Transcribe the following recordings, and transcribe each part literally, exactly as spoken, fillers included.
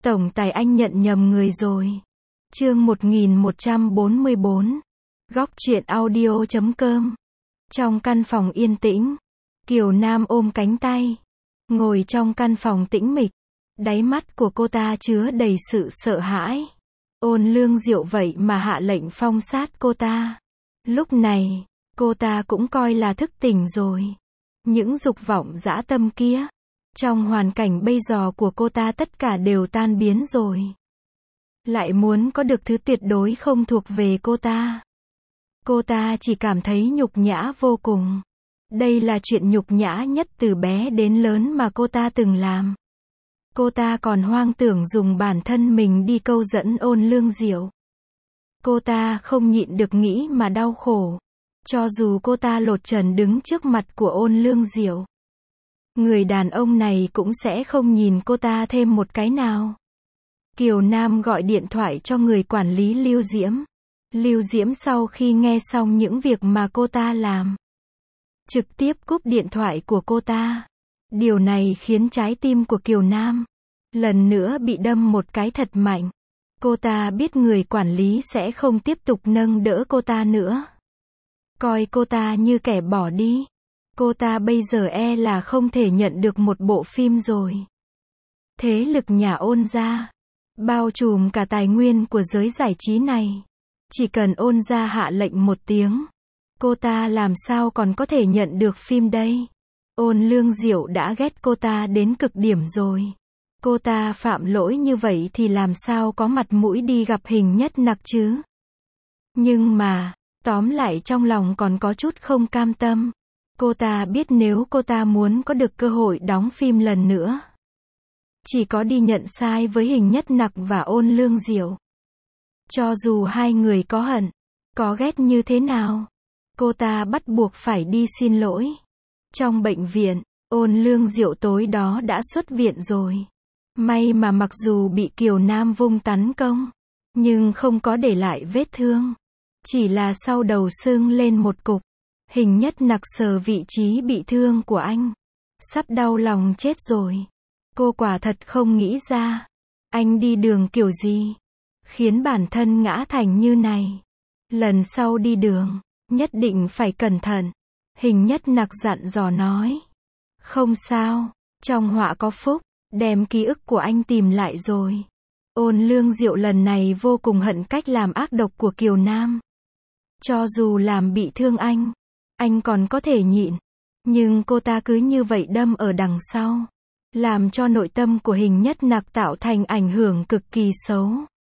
Tổng tài anh nhận nhầm người rồi. Chương một nghìn một trăm bốn mươi bốn. Góc truyện audio chấm com. Trong căn phòng yên tĩnh, Kiều Nam ôm cánh tay, ngồi trong căn phòng tĩnh mịch. Đáy mắt của cô ta chứa đầy sự sợ hãi. Ôn Lương Diệu vậy mà hạ lệnh phong sát cô ta. Lúc này, cô ta cũng coi là thức tỉnh rồi. Những dục vọng dã tâm kia, trong hoàn cảnh bây giờ của cô ta tất cả đều tan biến rồi. Lại muốn có được thứ tuyệt đối không thuộc về cô ta. Cô ta chỉ cảm thấy nhục nhã vô cùng. Đây là chuyện nhục nhã nhất từ bé đến lớn mà cô ta từng làm. Cô ta còn hoang tưởng dùng bản thân mình đi câu dẫn Ôn Lương Diệu. Cô ta không nhịn được nghĩ mà đau khổ. Cho dù cô ta lột trần đứng trước mặt của Ôn Lương Diệu, người đàn ông này cũng sẽ không nhìn cô ta thêm một cái nào. Kiều Nam gọi điện thoại cho người quản lý Lưu Diễm. Lưu Diễm sau khi nghe xong những việc mà cô ta làm, trực tiếp cúp điện thoại của cô ta. Điều này khiến trái tim của Kiều Nam lần nữa bị đâm một cái thật mạnh. Cô ta biết người quản lý sẽ không tiếp tục nâng đỡ cô ta nữa, coi cô ta như kẻ bỏ đi. Cô ta bây giờ e là không thể nhận được một bộ phim rồi. Thế lực nhà Ôn gia bao trùm cả tài nguyên của giới giải trí này. Chỉ cần Ôn gia hạ lệnh một tiếng, cô ta làm sao còn có thể nhận được phim đây. Ôn Lương Diệu đã ghét cô ta đến cực điểm rồi. Cô ta phạm lỗi như vậy thì làm sao có mặt mũi đi gặp Hình Nhất Nặc chứ. Nhưng mà, tóm lại trong lòng còn có chút không cam tâm. Cô ta biết nếu cô ta muốn có được cơ hội đóng phim lần nữa, chỉ có đi nhận sai với Hình Nhất Nặc và Ôn Lương Diệu. Cho dù hai người có hận, có ghét như thế nào, cô ta bắt buộc phải đi xin lỗi. Trong bệnh viện, Ôn Lương Diệu tối đó đã xuất viện rồi. May mà mặc dù bị Kiều Nam vung tấn công, nhưng không có để lại vết thương. Chỉ là sau đầu sưng lên một cục. Hình Nhất Nặc sờ vị trí bị thương của anh, sắp đau lòng chết rồi. Cô quả thật không nghĩ ra, anh đi đường kiểu gì, khiến bản thân ngã thành như này. Lần sau đi đường, nhất định phải cẩn thận. Hình Nhất Nặc dặn dò nói. Không sao, trong họa có phúc, đem ký ức của anh tìm lại rồi. Ôn Lương Diệu lần này vô cùng hận cách làm ác độc của Kiều Nam. Cho dù làm bị thương anh, anh còn có thể nhịn. Nhưng cô ta cứ như vậy đâm ở đằng sau, làm cho nội tâm của Hình Nhất Nặc tạo thành ảnh hưởng cực kỳ xấu.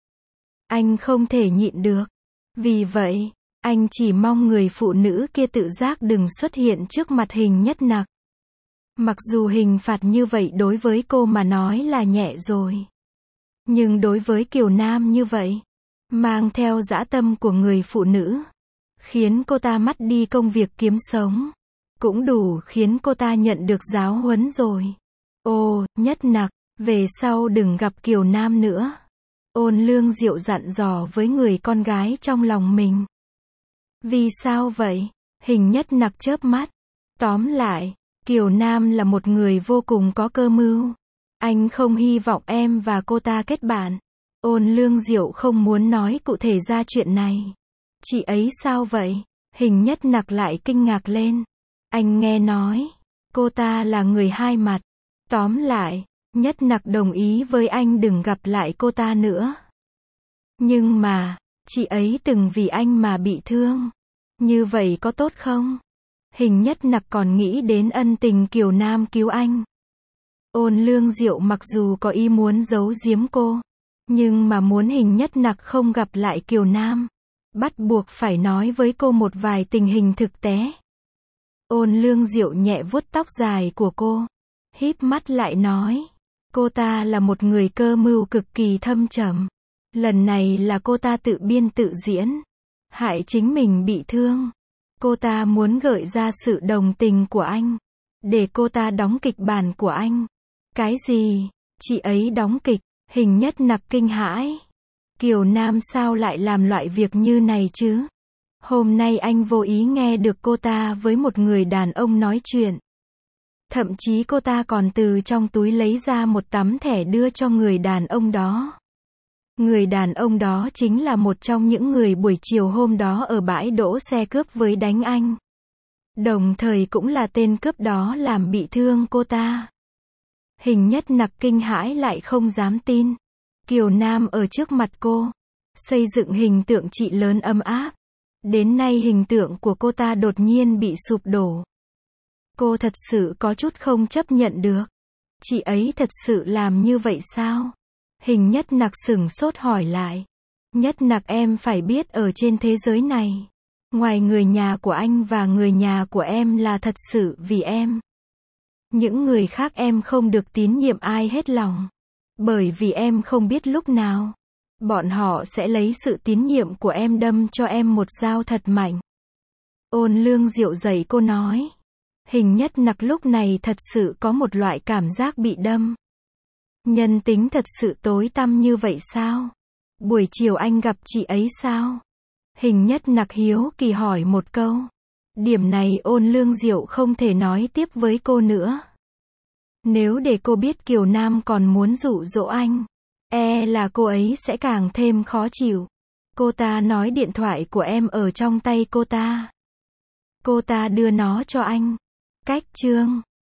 Anh không thể nhịn được. Vì vậy, anh chỉ mong người phụ nữ kia tự giác đừng xuất hiện trước mặt Hình Nhất Nặc. Mặc dù hình phạt như vậy đối với cô mà nói là nhẹ rồi, nhưng đối với Kiều Nam như vậy, mang theo dã tâm của người phụ nữ, khiến cô ta mất đi công việc kiếm sống, cũng đủ khiến cô ta nhận được giáo huấn rồi. Ô, Nhất Nặc, về sau đừng gặp Kiều Nam nữa. Ôn Lương Diệu dặn dò với người con gái trong lòng mình. Vì sao vậy? Hình Nhất Nặc chớp mắt. Tóm lại, Kiều Nam là một người vô cùng có cơ mưu. Anh không hy vọng em và cô ta kết bạn. Ôn Lương Diệu không muốn nói cụ thể ra chuyện này. Chị ấy sao vậy? Hình Nhất Nặc lại kinh ngạc lên. Anh nghe nói, cô ta là người hai mặt. Tóm lại, Nhất Nặc đồng ý với anh đừng gặp lại cô ta nữa. Nhưng mà, chị ấy từng vì anh mà bị thương. Như vậy có tốt không? Hình Nhất Nặc còn nghĩ đến ân tình Kiều Nam cứu anh. Ôn Lương Diệu mặc dù có ý muốn giấu giếm cô, nhưng mà muốn Hình Nhất Nặc không gặp lại Kiều Nam, bắt buộc phải nói với cô một vài tình hình thực tế. Ôn Lương Diệu nhẹ vuốt tóc dài của cô, híp mắt lại nói. Cô ta là một người cơ mưu cực kỳ thâm trầm. Lần này là cô ta tự biên tự diễn, hại chính mình bị thương. Cô ta muốn gợi ra sự đồng tình của anh, để cô ta đóng kịch bản của anh. Cái gì? Chị ấy đóng kịch? Hình Nhất Nặc kinh hãi. Kiều Nam sao lại làm loại việc như này chứ? Hôm nay anh vô ý nghe được cô ta với một người đàn ông nói chuyện. Thậm chí cô ta còn từ trong túi lấy ra một tấm thẻ đưa cho người đàn ông đó. Người đàn ông đó chính là một trong những người buổi chiều hôm đó ở bãi đỗ xe cướp với đánh anh. Đồng thời cũng là tên cướp đó làm bị thương cô ta. Hình Nhất Nặc kinh hãi lại không dám tin. Kiều Nam ở trước mặt cô, xây dựng hình tượng chị lớn ấm áp. Đến nay hình tượng của cô ta đột nhiên bị sụp đổ. Cô thật sự có chút không chấp nhận được. Chị ấy thật sự làm như vậy sao? Hình Nhất Nặc sửng sốt hỏi lại. Nhất Nặc, em phải biết ở trên thế giới này, ngoài người nhà của anh và người nhà của em là thật sự vì em. Những người khác em không được tín nhiệm ai hết lòng. Bởi vì em không biết lúc nào bọn họ sẽ lấy sự tín nhiệm của em đâm cho em một dao thật mạnh. Ôn Lương Diệu dạy cô nói. Hình Nhất Nặc lúc này thật sự có một loại cảm giác bị đâm. Nhân tính thật sự tối tăm như vậy sao? Buổi chiều anh gặp chị ấy sao? Hình Nhất Nặc hiếu kỳ hỏi một câu. Điểm này Ôn Lương Diệu không thể nói tiếp với cô nữa. Nếu để cô biết Kiều Nam còn muốn dụ dỗ anh, e là cô ấy sẽ càng thêm khó chịu. Cô ta nói điện thoại của em ở trong tay cô ta. Cô ta đưa nó cho anh. Cách chương